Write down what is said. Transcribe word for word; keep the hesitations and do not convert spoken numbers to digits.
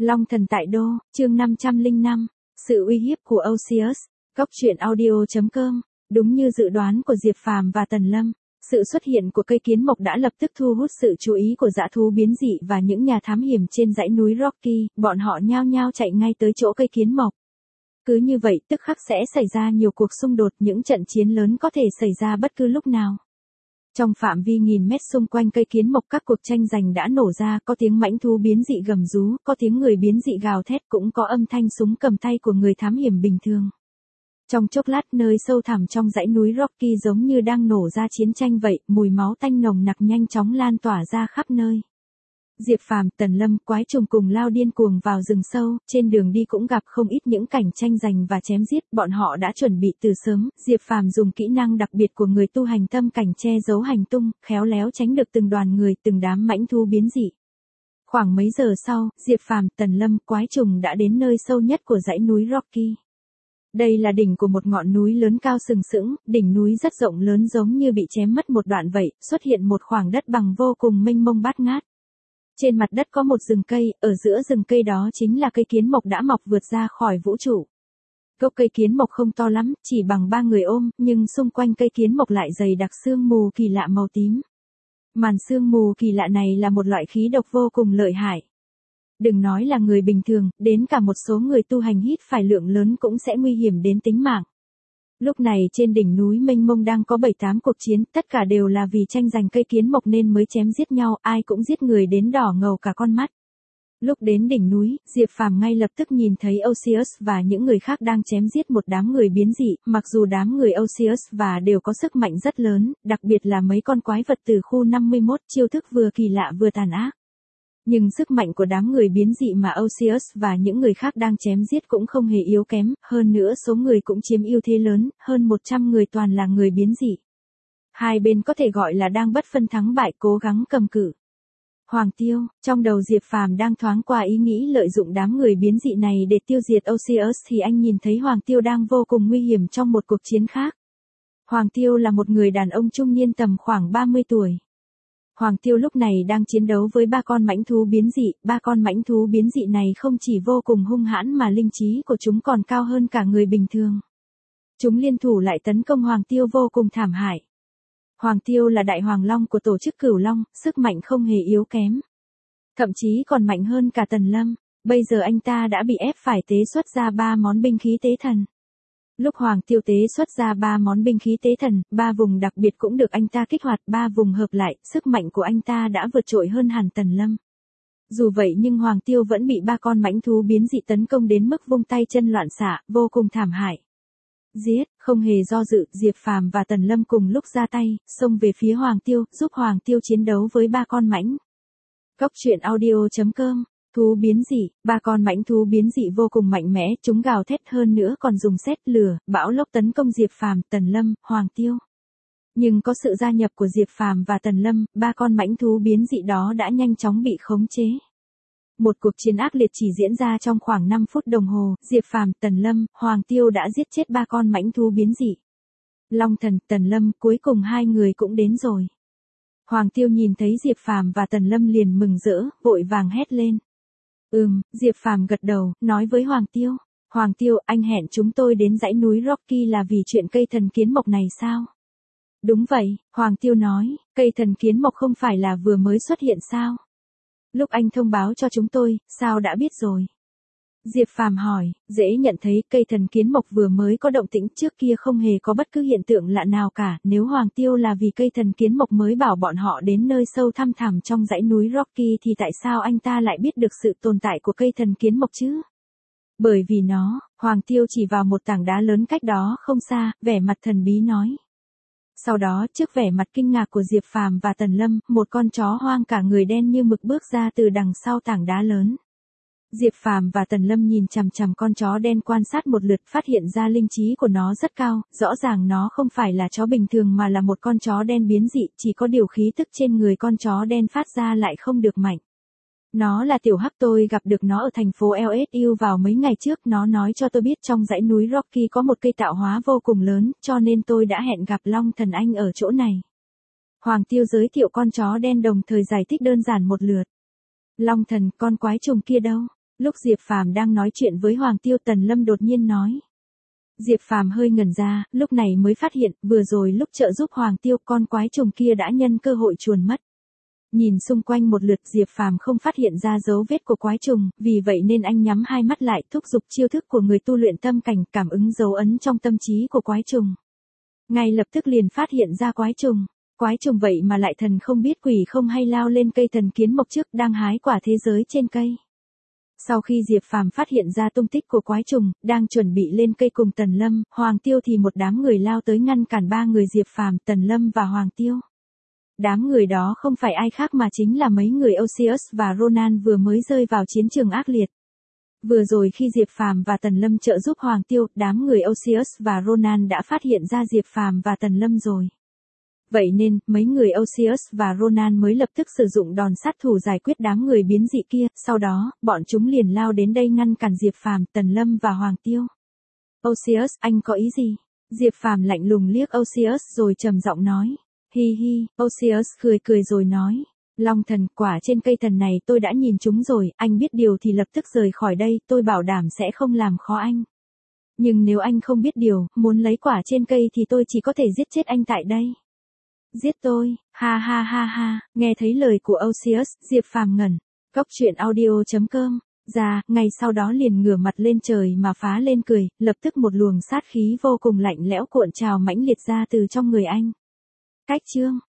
Long thần tại đô, chương năm trăm lẻ năm, sự uy hiếp của Osiris, góc truyện audio chấm com. Đúng như dự đoán của Diệp Phàm và Tần Lâm, sự xuất hiện của cây kiến mộc đã lập tức thu hút sự chú ý của dã thú biến dị và những nhà thám hiểm trên dãy núi Rocky, bọn họ nhao nhao chạy ngay tới chỗ cây kiến mộc. Cứ như vậy tức khắc sẽ xảy ra nhiều cuộc xung đột, những trận chiến lớn có thể xảy ra bất cứ lúc nào. Trong phạm vi nghìn mét xung quanh cây kiến mộc các cuộc tranh giành đã nổ ra, có tiếng mãnh thú biến dị gầm rú, có tiếng người biến dị gào thét, cũng có âm thanh súng cầm tay của người thám hiểm bình thường. Trong chốc lát nơi sâu thẳm trong dãy núi Rocky giống như đang nổ ra chiến tranh vậy, mùi máu tanh nồng nặc nhanh chóng lan tỏa ra khắp nơi. Diệp Phàm, Tần Lâm, Quái Trùng cùng lao điên cuồng vào rừng sâu, trên đường đi cũng gặp không ít những cảnh tranh giành và chém giết, bọn họ đã chuẩn bị từ sớm. Diệp Phàm dùng kỹ năng đặc biệt của người tu hành tâm cảnh che giấu hành tung, khéo léo tránh được từng đoàn người, từng đám mãnh thú biến dị. Khoảng mấy giờ sau, Diệp Phàm, Tần Lâm, Quái Trùng đã đến nơi sâu nhất của dãy núi Rocky. Đây là đỉnh của một ngọn núi lớn cao sừng sững, đỉnh núi rất rộng lớn giống như bị chém mất một đoạn vậy, xuất hiện một khoảng đất bằng vô cùng mênh mông bát ngát. Trên mặt đất có một rừng cây, ở giữa rừng cây đó chính là cây kiến mộc đã mọc vượt ra khỏi vũ trụ. Gốc cây kiến mộc không to lắm, chỉ bằng ba người ôm, nhưng xung quanh cây kiến mộc lại dày đặc sương mù kỳ lạ màu tím. Màn sương mù kỳ lạ này là một loại khí độc vô cùng lợi hại. Đừng nói là người bình thường, đến cả một số người tu hành hít phải lượng lớn cũng sẽ nguy hiểm đến tính mạng. Lúc này trên đỉnh núi mênh mông đang có bảy tám cuộc chiến, tất cả đều là vì tranh giành cây kiến mộc nên mới chém giết nhau, ai cũng giết người đến đỏ ngầu cả con mắt. Lúc đến đỉnh núi, Diệp Phàm ngay lập tức nhìn thấy Osiris và những người khác đang chém giết một đám người biến dị, mặc dù đám người Osiris và đều có sức mạnh rất lớn, đặc biệt là mấy con quái vật từ khu năm mươi mốt, chiêu thức vừa kỳ lạ vừa tàn ác. Nhưng sức mạnh của đám người biến dị mà Osiris và những người khác đang chém giết cũng không hề yếu kém, hơn nữa số người cũng chiếm ưu thế lớn, hơn một trăm người toàn là người biến dị. Hai bên có thể gọi là đang bất phân thắng bại, cố gắng cầm cự. Hoàng Tiêu, trong đầu Diệp Phàm đang thoáng qua ý nghĩ lợi dụng đám người biến dị này để tiêu diệt Osiris thì anh nhìn thấy Hoàng Tiêu đang vô cùng nguy hiểm trong một cuộc chiến khác. Hoàng Tiêu là một người đàn ông trung niên tầm khoảng ba mươi tuổi. Hoàng Tiêu lúc này đang chiến đấu với ba con mãnh thú biến dị, ba con mãnh thú biến dị này không chỉ vô cùng hung hãn mà linh trí của chúng còn cao hơn cả người bình thường. Chúng liên thủ lại tấn công Hoàng Tiêu vô cùng thảm hại. Hoàng Tiêu là đại hoàng long của tổ chức Cửu Long, sức mạnh không hề yếu kém. Thậm chí còn mạnh hơn cả Tần Lâm, bây giờ anh ta đã bị ép phải tế xuất ra ba món binh khí tế thần. Lúc Hoàng Tiêu tế xuất ra ba món binh khí tế thần, ba vùng đặc biệt cũng được anh ta kích hoạt, ba vùng hợp lại, sức mạnh của anh ta đã vượt trội hơn hẳn Tần Lâm. Dù vậy nhưng Hoàng Tiêu vẫn bị ba con mãnh thú biến dị tấn công đến mức vung tay chân loạn xạ, vô cùng thảm hại. Giết, không hề do dự, Diệp Phàm và Tần Lâm cùng lúc ra tay, xông về phía Hoàng Tiêu, giúp Hoàng Tiêu chiến đấu với ba con mãnh. Góc truyện audio chấm com. Thú biến dị, ba con mãnh thú biến dị vô cùng mạnh mẽ, chúng gào thét hơn nữa còn dùng sét lửa, bão lốc tấn công Diệp Phàm, Tần Lâm, Hoàng Tiêu. Nhưng có sự gia nhập của Diệp Phàm và Tần Lâm, ba con mãnh thú biến dị đó đã nhanh chóng bị khống chế. Một cuộc chiến ác liệt chỉ diễn ra trong khoảng năm phút đồng hồ, Diệp Phàm, Tần Lâm, Hoàng Tiêu đã giết chết ba con mãnh thú biến dị. Long Thần, Tần Lâm, cuối cùng hai người cũng đến rồi. Hoàng Tiêu nhìn thấy Diệp Phàm và Tần Lâm liền mừng rỡ, vội vàng hét lên. Ừm, Diệp Phàm gật đầu, nói với Hoàng Tiêu. Hoàng Tiêu, anh hẹn chúng tôi đến dãy núi Rocky là vì chuyện cây thần kiến mộc này sao? Đúng vậy, Hoàng Tiêu nói, cây thần kiến mộc không phải là vừa mới xuất hiện sao? Lúc anh thông báo cho chúng tôi, sao đã biết rồi? Diệp Phàm hỏi, dễ nhận thấy cây thần kiến mộc vừa mới có động tĩnh, trước kia không hề có bất cứ hiện tượng lạ nào cả, nếu Hoàng Tiêu là vì cây thần kiến mộc mới bảo bọn họ đến nơi sâu thăm thẳm trong dãy núi Rocky thì tại sao anh ta lại biết được sự tồn tại của cây thần kiến mộc chứ? Bởi vì nó, Hoàng Tiêu chỉ vào một tảng đá lớn cách đó không xa, vẻ mặt thần bí nói. Sau đó, trước vẻ mặt kinh ngạc của Diệp Phàm và Tần Lâm, một con chó hoang cả người đen như mực bước ra từ đằng sau tảng đá lớn. Diệp Phàm và Tần Lâm nhìn chằm chằm con chó đen quan sát một lượt, phát hiện ra linh trí của nó rất cao, rõ ràng nó không phải là chó bình thường mà là một con chó đen biến dị, chỉ có điều khí tức trên người con chó đen phát ra lại không được mạnh. Nó là tiểu hắc, tôi gặp được nó ở thành phố lờ ét u vào mấy ngày trước, nó nói cho tôi biết trong dãy núi Rocky có một cây tạo hóa vô cùng lớn, cho nên tôi đã hẹn gặp Long Thần anh ở chỗ này. Hoàng Tiêu giới thiệu con chó đen đồng thời giải thích đơn giản một lượt. Long Thần, con quái trùng kia đâu? Lúc Diệp Phàm đang nói chuyện với Hoàng Tiêu, Tần Lâm đột nhiên nói. Diệp Phàm hơi ngẩn ra, lúc này mới phát hiện, vừa rồi lúc trợ giúp Hoàng Tiêu, con quái trùng kia đã nhân cơ hội chuồn mất. Nhìn xung quanh một lượt, Diệp Phàm không phát hiện ra dấu vết của quái trùng, vì vậy nên anh nhắm hai mắt lại, thúc giục chiêu thức của người tu luyện tâm cảnh, cảm ứng dấu ấn trong tâm trí của quái trùng. Ngay lập tức liền phát hiện ra quái trùng. Quái trùng vậy mà lại thần không biết quỷ không hay lao lên cây thần kiến mộc trước, đang hái quả thế giới trên cây. Sau khi Diệp Phàm phát hiện ra tung tích của quái trùng, đang chuẩn bị lên cây cùng Tần Lâm, Hoàng Tiêu thì một đám người lao tới ngăn cản ba người Diệp Phàm, Tần Lâm và Hoàng Tiêu. Đám người đó không phải ai khác mà chính là mấy người Osius và Ronan vừa mới rơi vào chiến trường ác liệt. Vừa rồi khi Diệp Phàm và Tần Lâm trợ giúp Hoàng Tiêu, đám người Osius và Ronan đã phát hiện ra Diệp Phàm và Tần Lâm rồi. Vậy nên, mấy người Osius và Ronan mới lập tức sử dụng đòn sát thủ giải quyết đám người biến dị kia, sau đó, bọn chúng liền lao đến đây ngăn cản Diệp Phàm, Tần Lâm và Hoàng Tiêu. Osius, anh có ý gì? Diệp Phàm lạnh lùng liếc Osius rồi trầm giọng nói. Hi hi, Osius cười cười rồi nói. Long thần, quả trên cây thần này tôi đã nhìn chúng rồi, anh biết điều thì lập tức rời khỏi đây, tôi bảo đảm sẽ không làm khó anh. Nhưng nếu anh không biết điều, muốn lấy quả trên cây thì tôi chỉ có thể giết chết anh tại đây. Giết tôi, ha ha ha ha, nghe thấy lời của Osius, Diệp Phàm ngẩn. Cốc truyện audio chấm com, ra, ngay sau đó liền ngửa mặt lên trời mà phá lên cười, lập tức một luồng sát khí vô cùng lạnh lẽo cuộn trào mãnh liệt ra từ trong người anh. Cách chương